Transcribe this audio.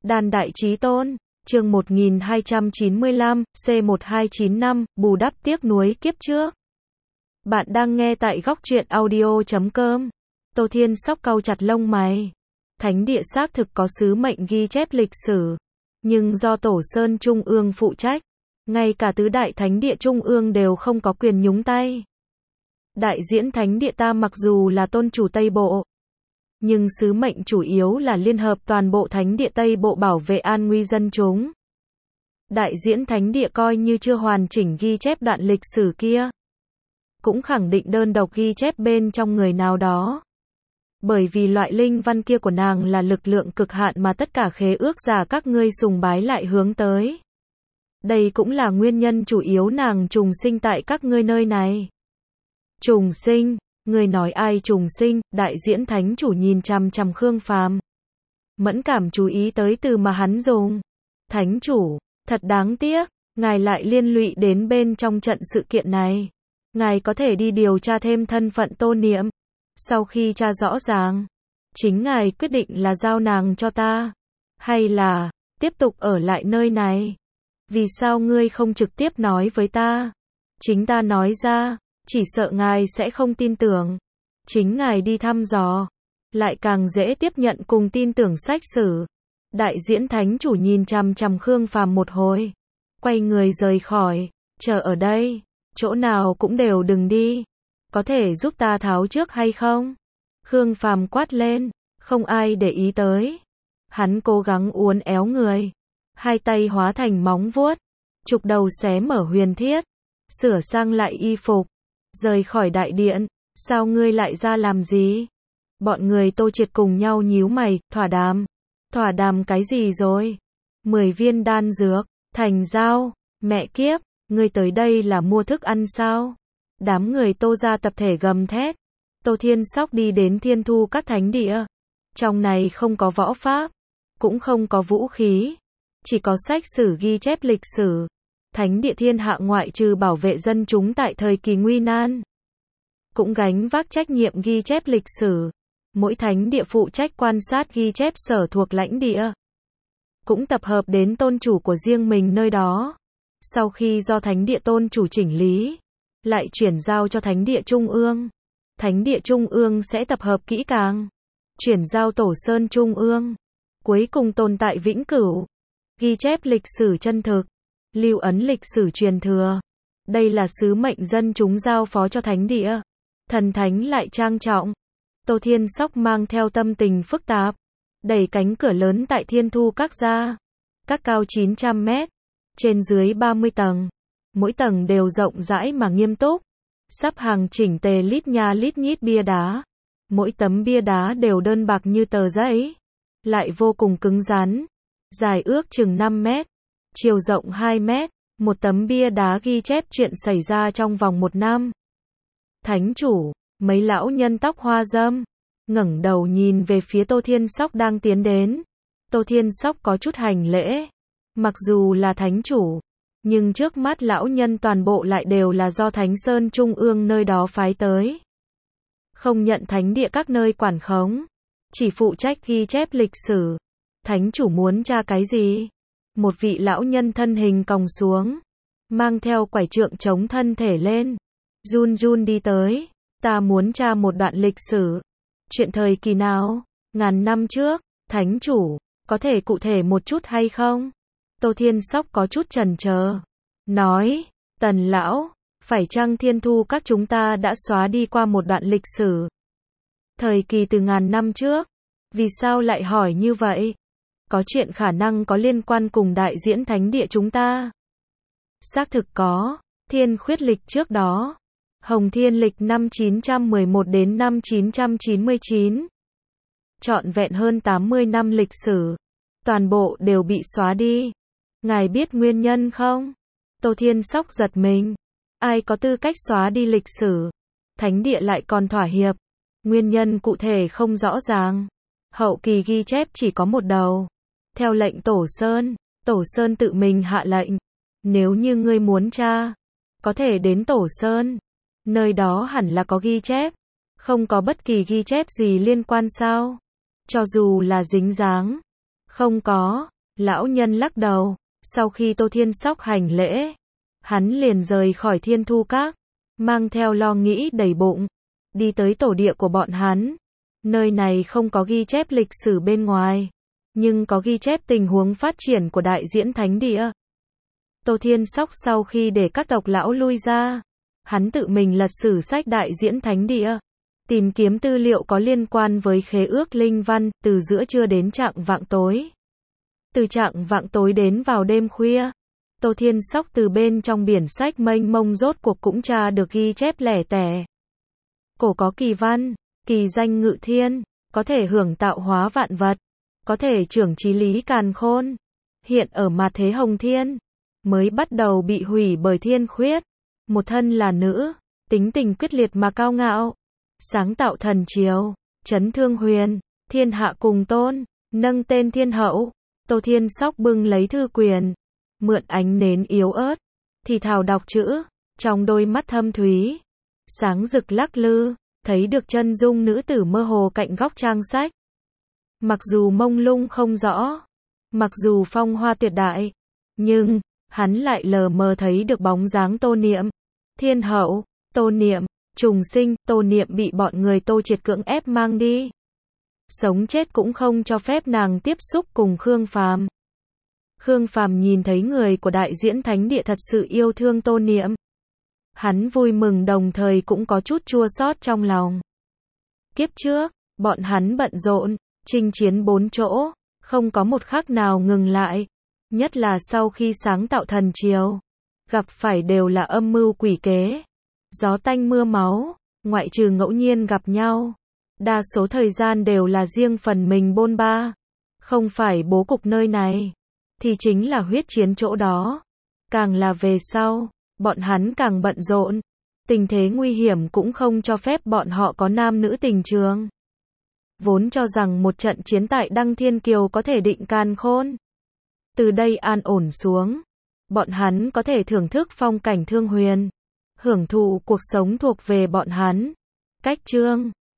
Đan Đại Chí Tôn, chương 1295, C1295, bù đắp tiếc nuối kiếp trước. Bạn đang nghe tại góc truyện audio.com. Tô Thiên Sóc cau chặt lông mày. Thánh địa xác thực có sứ mệnh ghi chép lịch sử, nhưng do Tổ Sơn Trung ương phụ trách, ngay cả tứ đại thánh địa Trung ương đều không có quyền nhúng tay. Đại diễn thánh địa ta mặc dù là tôn chủ Tây Bộ, nhưng sứ mệnh chủ yếu là liên hợp toàn bộ thánh địa Tây Bộ bảo vệ an nguy dân chúng. Đại diễn thánh địa coi như chưa hoàn chỉnh ghi chép đoạn lịch sử kia, cũng khẳng định đơn độc ghi chép bên trong người nào đó. Bởi vì loại linh văn kia của nàng là lực lượng cực hạn mà tất cả khế ước giả các ngươi sùng bái lại hướng tới. Đây cũng là nguyên nhân chủ yếu nàng trùng sinh tại các ngươi nơi này. Trùng sinh? Ngươi nói ai trùng sinh? Đại diễn thánh chủ nhìn chằm chằm Khương Phàm, mẫn cảm chú ý tới từ mà hắn dùng. Thánh chủ, thật đáng tiếc, ngài lại liên lụy đến bên trong trận sự kiện này. Ngài có thể đi điều tra thêm thân phận Tô Niệm. Sau khi tra rõ ràng, chính ngài quyết định là giao nàng cho ta, hay là tiếp tục ở lại nơi này. Vì sao ngươi không trực tiếp nói với ta? Chính ta nói ra, chỉ sợ ngài sẽ không tin tưởng. Chính ngài đi thăm dò, lại càng dễ tiếp nhận cùng tin tưởng sách sử. Đại diễn thánh chủ nhìn chằm chằm Khương Phàm một hồi, quay người rời khỏi. Chờ ở đây, chỗ nào cũng đều đừng đi. Có thể giúp ta tháo trước hay không? Khương Phàm quát lên, không ai để ý tới. Hắn cố gắng uốn éo người, hai tay hóa thành móng vuốt, chụp đầu xé mở huyền thiết, sửa sang lại y phục, rời khỏi đại điện. Sao ngươi lại ra làm gì? Bọn người Tô Triệt cùng nhau nhíu mày, thỏa đàm. Thỏa đàm cái gì rồi? 10 viên đan dược, thành giao, mẹ kiếp, ngươi tới đây là mua thức ăn sao? Đám người Tô gia tập thể gầm thét. Tô Thiên Sóc đi đến Thiên Thu các thánh địa. Trong này không có võ pháp, cũng không có vũ khí, chỉ có sách sử ghi chép lịch sử. Thánh địa thiên hạ ngoại trừ bảo vệ dân chúng tại thời kỳ nguy nan, cũng gánh vác trách nhiệm ghi chép lịch sử. Mỗi thánh địa phụ trách quan sát ghi chép sở thuộc lãnh địa, cũng tập hợp đến tôn chủ của riêng mình nơi đó. Sau khi do thánh địa tôn chủ chỉnh lý, lại chuyển giao cho thánh địa trung ương. Thánh địa trung ương sẽ tập hợp kỹ càng, chuyển giao Tổ Sơn Trung ương. Cuối cùng tồn tại vĩnh cửu, ghi chép lịch sử chân thực, lưu ấn lịch sử truyền thừa. Đây là sứ mệnh dân chúng giao phó cho thánh địa. Thần thánh lại trang trọng. Tô Thiên Sóc mang theo tâm tình phức tạp, đẩy cánh cửa lớn tại Thiên Thu các ra. Các cao 900 mét, trên dưới 30 tầng. Mỗi tầng đều rộng rãi mà nghiêm túc, sắp hàng chỉnh tề lít nha lít nhít bia đá. Mỗi tấm bia đá đều đơn bạc như tờ giấy, lại vô cùng cứng rắn. Dài ước chừng 5 mét, chiều rộng 2 mét. Một tấm bia đá ghi chép chuyện xảy ra trong vòng 1 năm. Thánh chủ, mấy lão nhân tóc hoa râm, ngẩng đầu nhìn về phía Tô Thiên Sóc đang tiến đến. Tô Thiên Sóc có chút hành lễ. Mặc dù là thánh chủ, nhưng trước mắt lão nhân toàn bộ lại đều là do Thánh Sơn Trung ương nơi đó phái tới. Không nhận thánh địa các nơi quản khống, chỉ phụ trách ghi chép lịch sử. Thánh chủ muốn tra cái gì? Một vị lão nhân thân hình còng xuống, mang theo quải trượng chống thân thể lên, run run đi tới. Ta muốn tra một đoạn lịch sử. Chuyện thời kỳ nào? Ngàn năm trước. Thánh chủ, có thể cụ thể một chút hay không? Tô Thiên Sóc có chút chần chờ, nói, Tần lão, phải chăng Thiên Thu các chúng ta đã xóa đi qua một đoạn lịch sử? Thời kỳ từ ngàn năm trước. Vì sao lại hỏi như vậy? Có chuyện khả năng có liên quan cùng đại diễn thánh địa chúng ta. Xác thực có. Thiên khuyết lịch trước đó, Hồng Thiên lịch năm 911 đến năm 999. Trọn vẹn hơn 80 năm lịch sử, toàn bộ đều bị xóa đi. Ngài biết nguyên nhân không? Tô Thiên Sóc giật mình. Ai có tư cách xóa đi lịch sử? Thánh địa lại còn thỏa hiệp. Nguyên nhân cụ thể không rõ ràng. Hậu kỳ ghi chép chỉ có một đầu. Theo lệnh Tổ Sơn tự mình hạ lệnh. Nếu như ngươi muốn tra, có thể đến Tổ Sơn. Nơi đó hẳn là có ghi chép. Không có bất kỳ ghi chép gì liên quan sao? Cho dù là dính dáng. Không có. Lão nhân lắc đầu, sau khi Tô Thiên Sóc hành lễ, hắn liền rời khỏi Thiên Thu Các, mang theo lo nghĩ đầy bụng, đi tới tổ địa của bọn hắn. Nơi này không có ghi chép lịch sử bên ngoài, nhưng có ghi chép tình huống phát triển của Đại Diễn Thánh Địa. Tô Thiên Sóc sau khi để các tộc lão lui ra, hắn tự mình lật sử sách Đại Diễn Thánh Địa, tìm kiếm tư liệu có liên quan với khế ước linh văn, từ giữa trưa đến chạng vạng tối. Từ chạng vạng tối đến vào đêm khuya, Tô Thiên Sóc từ bên trong biển sách mênh mông rốt cuộc cũng tra được ghi chép lẻ tẻ. Cổ có kỳ văn, kỳ danh ngự thiên, có thể hưởng tạo hóa vạn vật, có thể trưởng trí lý càn khôn. Hiện ở mặt thế Hồng Thiên, mới bắt đầu bị hủy bởi Thiên Khuyết, một thân là nữ, tính tình quyết liệt mà cao ngạo, sáng tạo thần triều, chấn thương huyền, thiên hạ cùng tôn, nâng tên thiên hậu. Tô Thiên Sóc bưng lấy thư quyền, mượn ánh nến yếu ớt, thì thào đọc chữ, trong đôi mắt thâm thúy, sáng rực lắc lư, thấy được chân dung nữ tử mơ hồ cạnh góc trang sách. Mặc dù mông lung không rõ, mặc dù phong hoa tuyệt đại, nhưng hắn lại lờ mờ thấy được bóng dáng Tô Niệm. Thiên hậu, Tô Niệm, trùng sinh, Tô Niệm bị bọn người Tô Triệt cưỡng ép mang đi. Sống chết cũng không cho phép nàng tiếp xúc cùng Khương Phàm. Khương Phàm nhìn thấy người của Đại Diễn Thánh Địa thật sự yêu thương Tô Niệm. Hắn vui mừng đồng thời cũng có chút chua xót trong lòng. Kiếp trước, bọn hắn bận rộn, chinh chiến 4 chỗ, không có một khắc nào ngừng lại. Nhất là sau khi sáng tạo thần triều, gặp phải đều là âm mưu quỷ kế, gió tanh mưa máu, ngoại trừ ngẫu nhiên gặp nhau. Đa số thời gian đều là riêng phần mình bôn ba. Không phải bố cục nơi này, thì chính là huyết chiến chỗ đó. Càng là về sau, bọn hắn càng bận rộn. Tình thế nguy hiểm cũng không cho phép bọn họ có nam nữ tình trường. Vốn cho rằng một trận chiến tại Đăng Thiên Kiều có thể định càn khôn. Từ đây an ổn xuống, bọn hắn có thể thưởng thức phong cảnh thương huyền, hưởng thụ cuộc sống thuộc về bọn hắn. Cách chương